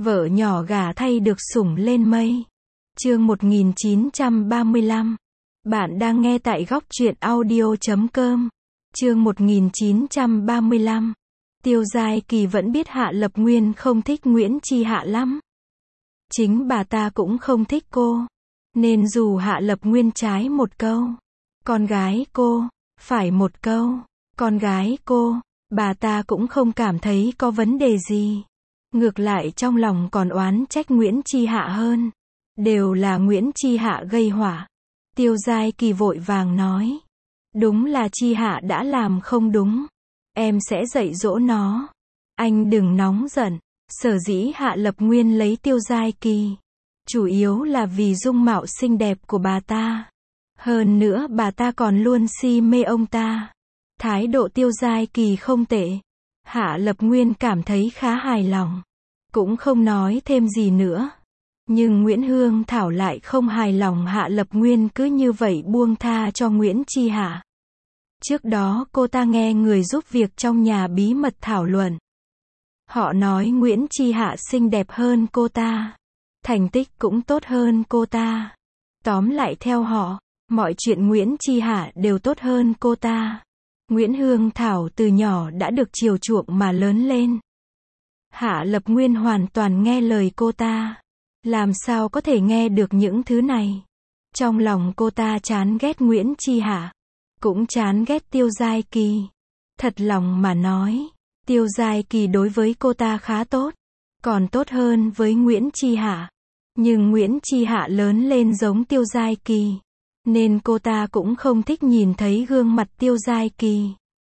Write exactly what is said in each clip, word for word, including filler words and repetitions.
Vợ nhỏ gả thay được sủng lên mây. Chương một nghìn chín trăm ba mươi lăm. Bạn đang nghe tại góc truyện audio chấm com. Chương một nghìn chín trăm ba mươi lăm. Tiêu Giai Kỳ vẫn biết Hạ Lập Nguyên không thích Nguyễn Chi Hạ lắm. Chính bà ta cũng không thích cô. Nên dù Hạ Lập Nguyên trái một câu, con gái cô, phải một câu, con gái cô, bà ta cũng không cảm thấy có vấn đề gì. Ngược lại trong lòng còn oán trách Nguyễn Chi Hạ hơn. Đều là Nguyễn Chi Hạ gây họa. Tiêu Giai Kỳ vội vàng nói. Đúng là Chi Hạ đã làm không đúng. Em sẽ dạy dỗ nó. Anh đừng nóng giận. Sở dĩ Hạ Lập Nguyên lấy Tiêu Giai Kỳ, chủ yếu là vì dung mạo xinh đẹp của bà ta. Hơn nữa bà ta còn luôn si mê ông ta. Thái độ Tiêu Giai Kỳ không tệ. Hạ Lập Nguyên cảm thấy khá hài lòng. Cũng không nói thêm gì nữa. Nhưng Nguyễn Hương Thảo lại không hài lòng Hạ Lập Nguyên cứ như vậy buông tha cho Nguyễn Chi Hạ. Trước đó cô ta nghe người giúp việc trong nhà bí mật thảo luận. Họ nói Nguyễn Chi Hạ xinh đẹp hơn cô ta. Thành tích cũng tốt hơn cô ta. Tóm lại theo họ, mọi chuyện Nguyễn Chi Hạ đều tốt hơn cô ta. Nguyễn Hương Thảo từ nhỏ đã được chiều chuộng mà lớn lên. Hạ Lập Nguyên hoàn toàn nghe lời cô ta. Làm sao có thể nghe được những thứ này? Trong lòng cô ta chán ghét Nguyễn Chi Hạ. Cũng chán ghét Tiêu Giai Kỳ. Thật lòng mà nói, Tiêu Giai Kỳ đối với cô ta khá tốt. Còn tốt hơn với Nguyễn Chi Hạ. Nhưng Nguyễn Chi Hạ lớn lên giống Tiêu Giai Kỳ. Nên cô ta cũng không thích nhìn thấy gương mặt Tiêu Giai Kỳ.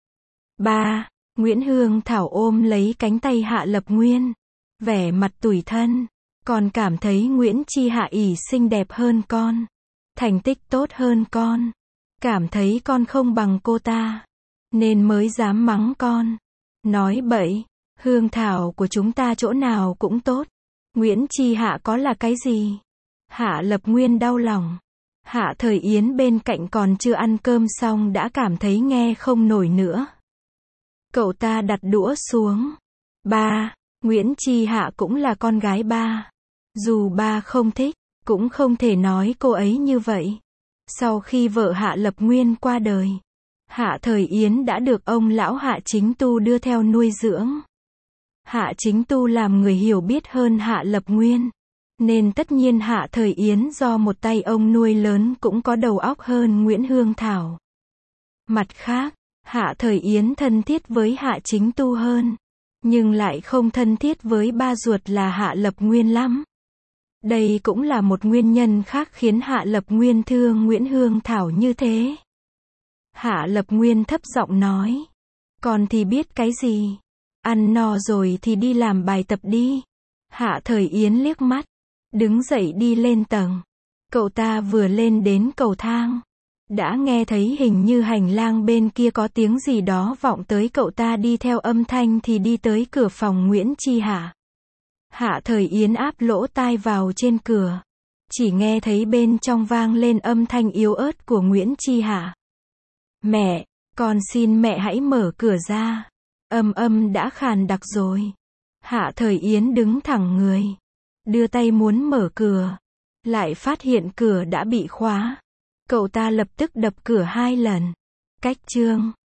Ba, Nguyễn Hương Thảo ôm lấy cánh tay Hạ Lập Nguyên. Vẻ mặt tủi thân. Con cảm thấy Nguyễn Chi Hạ ỷ xinh đẹp hơn con. Thành tích tốt hơn con. Cảm thấy con không bằng cô ta. Nên mới dám mắng con. Nói bậy, Hương Thảo của chúng ta chỗ nào cũng tốt. Nguyễn Chi Hạ có là cái gì? Hạ Lập Nguyên đau lòng. Hạ Thời Yến bên cạnh còn chưa ăn cơm xong đã cảm thấy nghe không nổi nữa. Cậu ta đặt đũa xuống. Ba, Nguyễn Chi Hạ cũng là con gái ba. Dù ba không thích, cũng không thể nói cô ấy như vậy. Sau khi vợ Hạ Lập Nguyên qua đời, Hạ Thời Yến đã được ông lão Hạ Chính Tu đưa theo nuôi dưỡng. Hạ Chính Tu làm người hiểu biết hơn Hạ Lập Nguyên. Nên tất nhiên Hạ Thời Yến do một tay ông nuôi lớn cũng có đầu óc hơn Nguyễn Hương Thảo. Mặt khác, Hạ Thời Yến thân thiết với Hạ Chính Tu hơn. Nhưng lại không thân thiết với ba ruột là Hạ Lập Nguyên lắm. Đây cũng là một nguyên nhân khác khiến Hạ Lập Nguyên thương Nguyễn Hương Thảo như thế. Hạ Lập Nguyên thấp giọng nói. Con thì biết cái gì? Ăn no rồi thì đi làm bài tập đi. Hạ Thời Yến liếc mắt. Đứng dậy đi lên tầng. Cậu ta vừa lên đến cầu thang. Đã nghe thấy hình như hành lang bên kia có tiếng gì đó vọng tới, cậu ta đi theo âm thanh thì đi tới cửa phòng Nguyễn Chi Hạ. Hạ Thời Yến áp lỗ tai vào trên cửa. Chỉ nghe thấy bên trong vang lên âm thanh yếu ớt của Nguyễn Chi Hạ. Mẹ, con xin mẹ hãy mở cửa ra. Âm âm đã khàn đặc rồi. Hạ Thời Yến đứng thẳng người. Đưa tay muốn mở cửa. Lại phát hiện cửa đã bị khóa. Cậu ta lập tức đập cửa hai lần. Cách chương.